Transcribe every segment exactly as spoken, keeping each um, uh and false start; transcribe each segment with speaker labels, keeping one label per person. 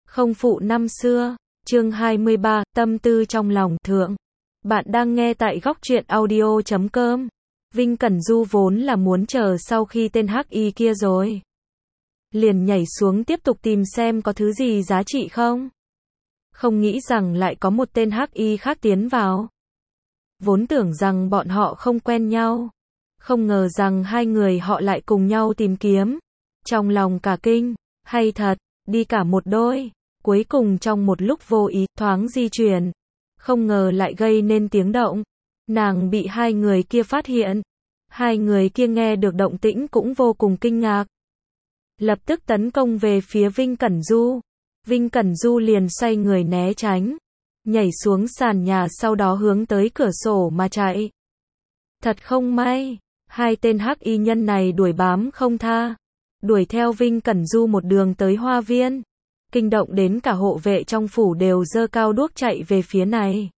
Speaker 1: Không phụ năm xưa, chương hai mươi ba, tâm tư trong lòng thượng. Bạn đang nghe tại góc truyện audio chấm com. Vinh Cẩn Du vốn là muốn chờ sau khi tên hắc y kia rồi. Liền nhảy xuống tiếp tục tìm xem có thứ gì giá trị không. Không nghĩ rằng lại có một tên hắc y khác tiến vào. Vốn tưởng rằng bọn họ không quen nhau. Không ngờ rằng hai người họ lại cùng nhau tìm kiếm. Trong lòng cả kinh, hay thật, đi cả một đôi. Cuối cùng trong một lúc vô ý, thoáng di chuyển. Không ngờ lại gây nên tiếng động. Nàng bị hai người kia phát hiện. Hai người kia nghe được động tĩnh cũng vô cùng kinh ngạc. Lập tức tấn công về phía Vinh Cẩn Du. Vinh Cẩn Du liền xoay người né tránh. Nhảy xuống sàn nhà sau đó hướng tới cửa sổ mà chạy. Thật không may, hai tên hắc y nhân này đuổi bám không tha. Đuổi theo Vinh Cẩn Du một đường tới hoa viên. Kinh động đến cả hộ vệ trong phủ đều giơ cao đuốc chạy về phía này.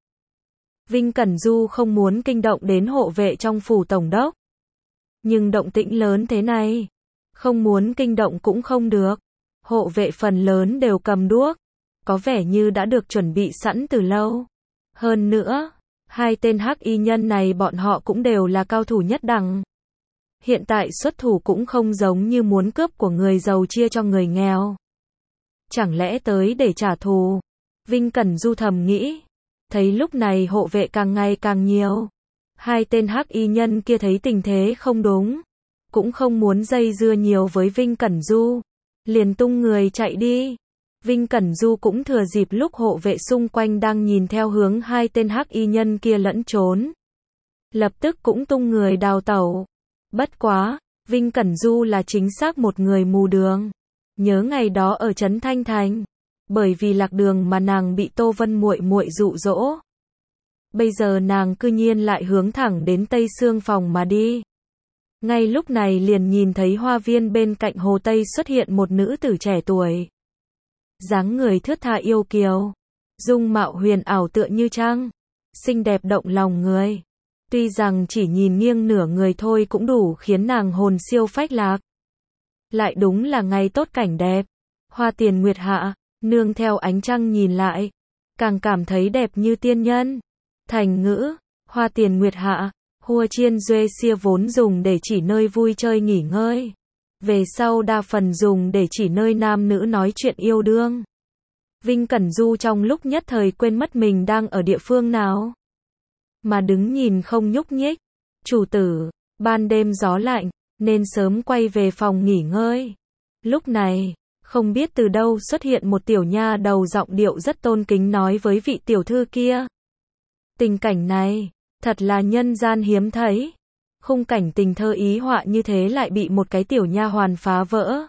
Speaker 1: Vinh Cẩn Du không muốn kinh động đến hộ vệ trong phủ tổng đốc. Nhưng động tĩnh lớn thế này, không muốn kinh động cũng không được. Hộ vệ phần lớn đều cầm đuốc, có vẻ như đã được chuẩn bị sẵn từ lâu. Hơn nữa, hai tên hắc y nhân này bọn họ cũng đều là cao thủ nhất đẳng. Hiện tại xuất thủ cũng không giống như muốn cướp của người giàu chia cho người nghèo. Chẳng lẽ tới để trả thù? Vinh Cẩn Du thầm nghĩ. Thấy lúc này hộ vệ càng ngày càng nhiều. Hai tên hắc y nhân kia thấy tình thế không đúng. Cũng không muốn dây dưa nhiều với Vinh Cẩn Du. Liền tung người chạy đi. Vinh Cẩn Du cũng thừa dịp lúc hộ vệ xung quanh đang nhìn theo hướng hai tên hắc y nhân kia lẫn trốn. Lập tức cũng tung người đào tẩu. Bất quá, Vinh Cẩn Du là chính xác một người mù đường. Nhớ ngày đó ở trấn Thanh Thành, bởi vì lạc đường mà nàng bị Tô Vân muội muội dụ dỗ. Bây giờ nàng cư nhiên lại hướng thẳng đến Tây Sương phòng mà đi. Ngay lúc này liền nhìn thấy hoa viên bên cạnh hồ Tây xuất hiện một nữ tử trẻ tuổi. Dáng người thướt tha yêu kiều, dung mạo huyền ảo tựa như trăng, xinh đẹp động lòng người. Tuy rằng chỉ nhìn nghiêng nửa người thôi cũng đủ khiến nàng hồn siêu phách lạc. Lại đúng là ngày tốt cảnh đẹp. Hoa tiền nguyệt hạ, nương theo ánh trăng nhìn lại, càng cảm thấy đẹp như tiên nhân. Thành ngữ, hoa tiền nguyệt hạ, hua chiên duê xia vốn dùng để chỉ nơi vui chơi nghỉ ngơi. Về sau đa phần dùng để chỉ nơi nam nữ nói chuyện yêu đương. Vinh Cẩn Du trong lúc nhất thời quên mất mình đang ở địa phương nào. Mà đứng nhìn không nhúc nhích. Chủ tử, ban đêm gió lạnh, nên sớm quay về phòng nghỉ ngơi. Lúc này, không biết từ đâu xuất hiện một tiểu nha đầu giọng điệu rất tôn kính nói với vị tiểu thư kia. Tình cảnh này, thật là nhân gian hiếm thấy. Khung cảnh tình thơ ý họa như thế lại bị một cái tiểu nha hoàn phá vỡ.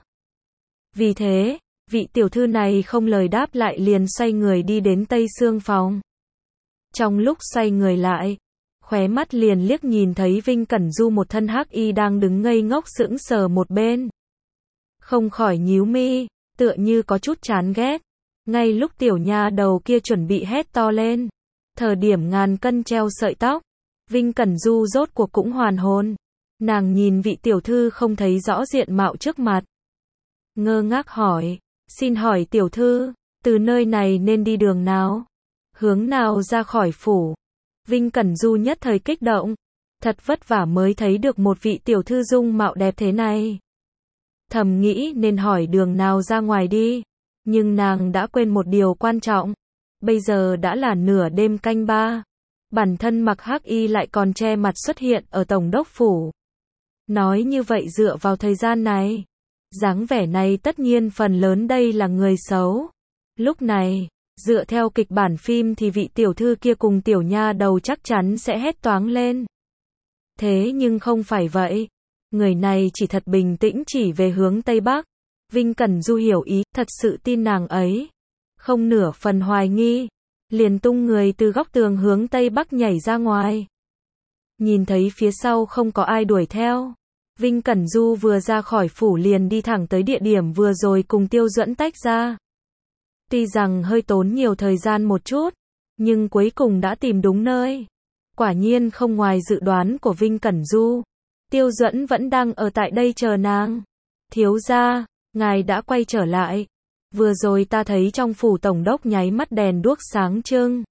Speaker 1: Vì thế, vị tiểu thư này không lời đáp lại liền xoay người đi đến Tây Sương phòng. Trong lúc xoay người lại, khóe mắt liền liếc nhìn thấy Vinh Cẩn Du một thân hắc y đang đứng ngây ngốc sững sờ một bên. Không khỏi nhíu mi, tựa như có chút chán ghét. Ngay lúc tiểu nha đầu kia chuẩn bị hét to lên, thời điểm ngàn cân treo sợi tóc, Vinh Cẩn Du rốt cuộc cũng hoàn hồn. Nàng nhìn vị tiểu thư không thấy rõ diện mạo trước mặt. Ngơ ngác hỏi, xin hỏi tiểu thư, từ nơi này nên đi đường nào? Hướng nào ra khỏi phủ? Vinh Cẩn Du nhất thời kích động. Thật vất vả mới thấy được một vị tiểu thư dung mạo đẹp thế này. Thầm nghĩ nên hỏi đường nào ra ngoài đi. Nhưng nàng đã quên một điều quan trọng. Bây giờ đã là nửa đêm canh ba. Bản thân mặc hắc y lại còn che mặt xuất hiện ở tổng đốc phủ. Nói như vậy dựa vào thời gian này, dáng vẻ này tất nhiên phần lớn đây là người xấu. Lúc này, dựa theo kịch bản phim thì vị tiểu thư kia cùng tiểu nha đầu chắc chắn sẽ hét toáng lên. Thế nhưng không phải vậy. Người này chỉ thật bình tĩnh chỉ về hướng Tây Bắc. Vinh Cẩn Du hiểu ý, thật sự tin nàng ấy. Không nửa phần hoài nghi. Liền tung người từ góc tường hướng Tây Bắc nhảy ra ngoài. Nhìn thấy phía sau không có ai đuổi theo. Vinh Cẩn Du vừa ra khỏi phủ liền đi thẳng tới địa điểm vừa rồi cùng Tiêu Duẫn tách ra. Tuy rằng hơi tốn nhiều thời gian một chút, nhưng cuối cùng đã tìm đúng nơi. Quả nhiên không ngoài dự đoán của Vinh Cẩn Du. Tiêu Duẫn vẫn đang ở tại đây chờ nàng. Thiếu gia, ngài đã quay trở lại. Vừa rồi ta thấy trong phủ tổng đốc nháy mắt đèn đuốc sáng trưng.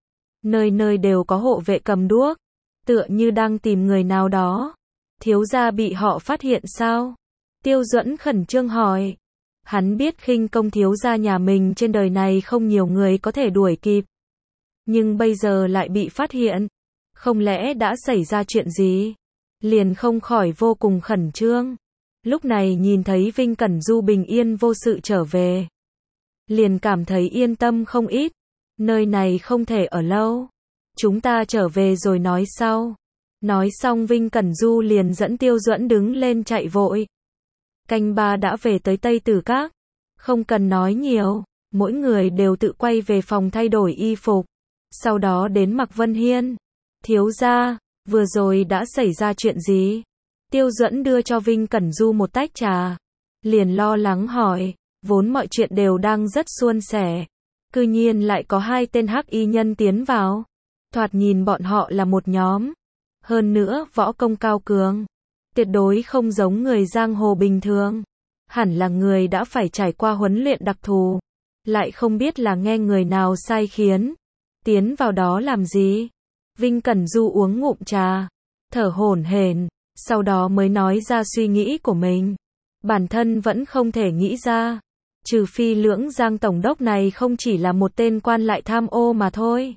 Speaker 1: Nơi nơi đều có hộ vệ cầm đuốc, tựa như đang tìm người nào đó. Thiếu gia bị họ phát hiện sao? Tiêu Duẫn khẩn trương hỏi. Hắn biết khinh công thiếu gia nhà mình trên đời này không nhiều người có thể đuổi kịp. Nhưng bây giờ lại bị phát hiện. Không lẽ đã xảy ra chuyện gì? Liền không khỏi vô cùng khẩn trương. Lúc này nhìn thấy Vinh Cẩn Du bình yên vô sự trở về. Liền cảm thấy yên tâm không ít. Nơi này không thể ở lâu. Chúng ta trở về rồi nói sau. Nói xong Vinh Cẩn Du liền dẫn Tiêu Duẫn đứng lên chạy vội. Canh ba đã về tới Tây Tử Các. Không cần nói nhiều, mỗi người đều tự quay về phòng thay đổi y phục. Sau đó đến Mạc Vân Hiên. Thiếu gia, vừa rồi đã xảy ra chuyện gì? Tiêu Duẫn đưa cho Vinh Cẩn Du một tách trà. Liền lo lắng hỏi, vốn mọi chuyện đều đang rất suôn sẻ. Cư nhiên lại có hai tên hắc y nhân tiến vào. Thoạt nhìn bọn họ là một nhóm. Hơn nữa võ công cao cường. Tuyệt đối không giống người giang hồ bình thường. Hẳn là người đã phải trải qua huấn luyện đặc thù. Lại không biết là nghe người nào sai khiến. Tiến vào đó làm gì? Vinh Cẩn Du uống ngụm trà. Thở hổn hển. Sau đó mới nói ra suy nghĩ của mình. Bản thân vẫn không thể nghĩ ra. Trừ phi Lưỡng Giang tổng đốc này không chỉ là một tên quan lại tham ô mà thôi.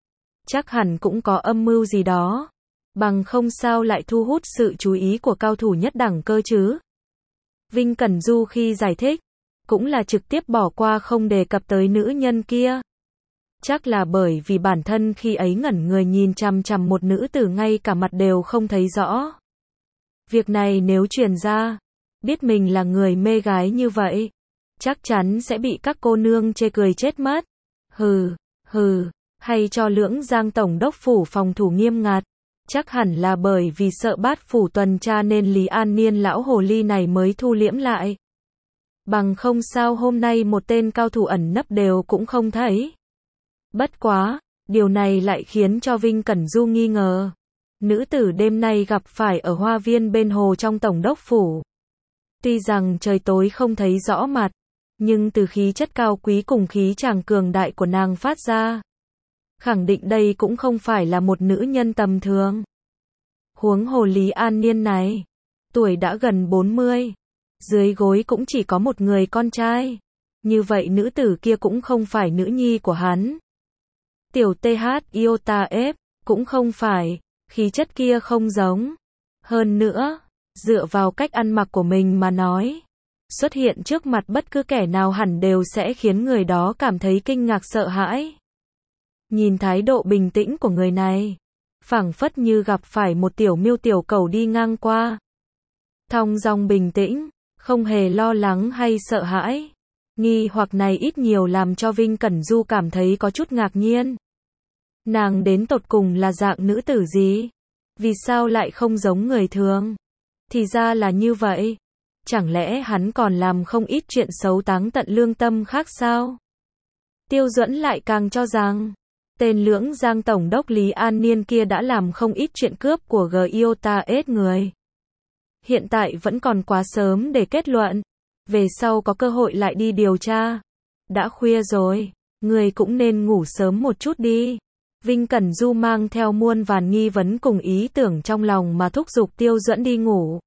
Speaker 1: Chắc hẳn cũng có âm mưu gì đó. Bằng không sao lại thu hút sự chú ý của cao thủ nhất đẳng cơ chứ. Vinh Cẩn Du khi giải thích, cũng là trực tiếp bỏ qua không đề cập tới nữ nhân kia. Chắc là bởi vì bản thân khi ấy ngẩn người nhìn chằm chằm một nữ tử ngay cả mặt đều không thấy rõ. Việc này nếu truyền ra, biết mình là người mê gái như vậy, chắc chắn sẽ bị các cô nương chê cười chết mất. Hừ, hừ, hay cho Lưỡng Giang tổng đốc phủ phòng thủ nghiêm ngặt. Chắc hẳn là bởi vì sợ Bát phủ tuần tra nên Lý An Niên lão hồ ly này mới thu liễm lại. Bằng không sao hôm nay một tên cao thủ ẩn nấp đều cũng không thấy. Bất quá, điều này lại khiến cho Vinh Cẩn Du nghi ngờ. Nữ tử đêm nay gặp phải ở hoa viên bên hồ trong tổng đốc phủ. Tuy rằng trời tối không thấy rõ mặt, nhưng từ khí chất cao quý cùng khí chàng cường đại của nàng phát ra, khẳng định đây cũng không phải là một nữ nhân tầm thường. Huống hồ Lý An Niên này, tuổi đã gần bốn mươi, dưới gối cũng chỉ có một người con trai. Như vậy nữ tử kia cũng không phải nữ nhi của hắn. Tiểu tê hát Iota ép, cũng không phải, khí chất kia không giống. Hơn nữa, dựa vào cách ăn mặc của mình mà nói, xuất hiện trước mặt bất cứ kẻ nào hẳn đều sẽ khiến người đó cảm thấy kinh ngạc sợ hãi. Nhìn thái độ bình tĩnh của người này, phảng phất như gặp phải một tiểu miêu tiểu cầu đi ngang qua. Thong dong bình tĩnh, không hề lo lắng hay sợ hãi. Nghi hoặc này ít nhiều làm cho Vinh Cẩn Du cảm thấy có chút ngạc nhiên. Nàng đến tột cùng là dạng nữ tử gì? Vì sao lại không giống người thường? Thì ra là như vậy. Chẳng lẽ hắn còn làm không ít chuyện xấu táng tận lương tâm khác sao? Tiêu Duẫn lại càng cho rằng, tên Lưỡng Giang tổng đốc Lý An Niên kia đã làm không ít chuyện cướp của Giota S người. Hiện tại vẫn còn quá sớm để kết luận. Về sau có cơ hội lại đi điều tra. Đã khuya rồi, người cũng nên ngủ sớm một chút đi. Vinh Cẩn Du mang theo muôn vàn nghi vấn cùng ý tưởng trong lòng mà thúc giục Tiêu Duẫn đi ngủ.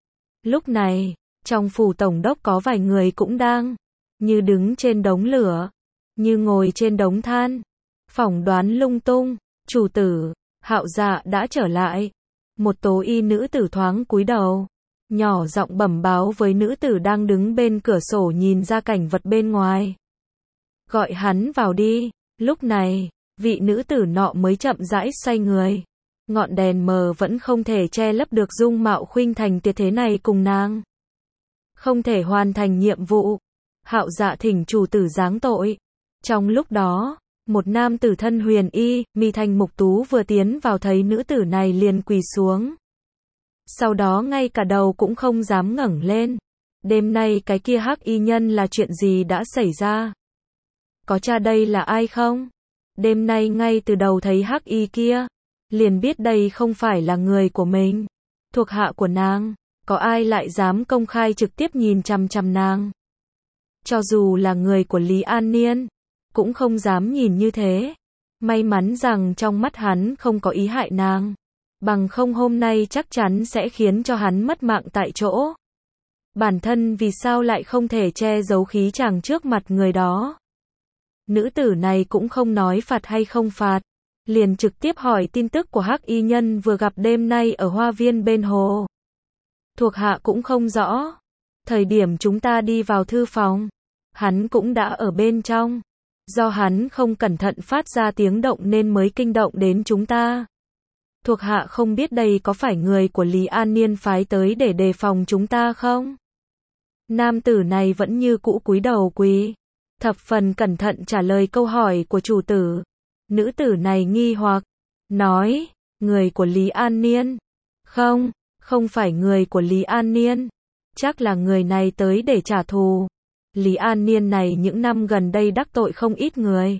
Speaker 1: Lúc này, trong phủ tổng đốc có vài người cũng đang như đứng trên đống lửa, như ngồi trên đống than, phỏng đoán lung tung. Chủ tử, Hạo Dạ đã trở lại. Một tố y nữ tử thoáng cúi đầu, nhỏ giọng bẩm báo với nữ tử đang đứng bên cửa sổ nhìn ra cảnh vật bên ngoài. Gọi hắn vào đi. Lúc này, vị nữ tử nọ mới chậm rãi xoay người. Ngọn đèn mờ vẫn không thể che lấp được dung mạo khuynh thành tuyệt thế này cùng nàng. Không thể hoàn thành nhiệm vụ. Hạo Dạ thỉnh chủ tử giáng tội. Trong lúc đó, một nam tử thân huyền y, mi thanh mục tú vừa tiến vào thấy nữ tử này liền quỳ xuống. Sau đó ngay cả đầu cũng không dám ngẩng lên. Đêm nay cái kia hắc y nhân là chuyện gì đã xảy ra? Có tra đây là ai không? Đêm nay ngay từ đầu thấy hắc y kia, liền biết đây không phải là người của mình, thuộc hạ của nàng. Có ai lại dám công khai trực tiếp nhìn chằm chằm nàng? Cho dù là người của Lý An Niên, cũng không dám nhìn như thế. May mắn rằng trong mắt hắn không có ý hại nàng. Bằng không hôm nay chắc chắn sẽ khiến cho hắn mất mạng tại chỗ. Bản thân vì sao lại không thể che giấu khí chàng trước mặt người đó. Nữ tử này cũng không nói phạt hay không phạt. Liền trực tiếp hỏi tin tức của hắc y nhân vừa gặp đêm nay ở hoa viên bên hồ. Thuộc hạ cũng không rõ. Thời điểm chúng ta đi vào thư phòng, hắn cũng đã ở bên trong. Do hắn không cẩn thận phát ra tiếng động nên mới kinh động đến chúng ta. Thuộc hạ không biết đây có phải người của Lý An Niên phái tới để đề phòng chúng ta không? Nam tử này vẫn như cũ cúi đầu quỳ, thập phần cẩn thận trả lời câu hỏi của chủ tử. Nữ tử này nghi hoặc, nói, người của Lý An Niên. Không, không phải người của Lý An Niên. Chắc là người này tới để trả thù. Lý An Niên này những năm gần đây đắc tội không ít người.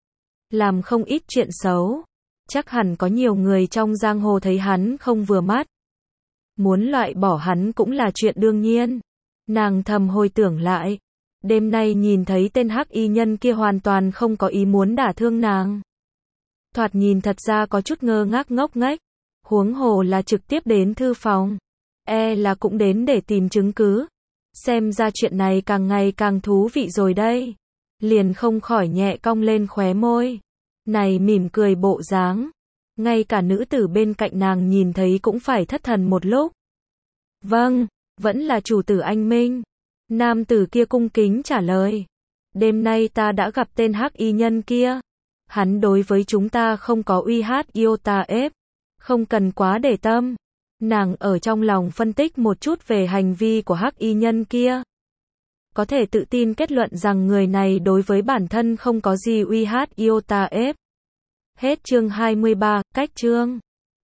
Speaker 1: Làm không ít chuyện xấu. Chắc hẳn có nhiều người trong giang hồ thấy hắn không vừa mắt. Muốn loại bỏ hắn cũng là chuyện đương nhiên. Nàng thầm hồi tưởng lại. Đêm nay nhìn thấy tên hắc y nhân kia hoàn toàn không có ý muốn đả thương nàng. Thoạt nhìn thật ra có chút ngơ ngác ngốc nghếch. Huống hồ là trực tiếp đến thư phòng. E là cũng đến để tìm chứng cứ. Xem ra chuyện này càng ngày càng thú vị rồi đây. Liền không khỏi nhẹ cong lên khóe môi. Này mỉm cười bộ dáng. Ngay cả nữ tử bên cạnh nàng nhìn thấy cũng phải thất thần một lúc. Vâng, vẫn là chủ tử anh Minh. Nam tử kia cung kính trả lời. Đêm nay ta đã gặp tên hắc y nhân kia. Hắn đối với chúng ta không có uy hát iota ép. Không cần quá để tâm. Nàng ở trong lòng phân tích một chút về hành vi của hắc y nhân kia. Có thể tự tin kết luận rằng người này đối với bản thân không có gì uy hát iota ép. Hết chương hai mươi ba, cách chương.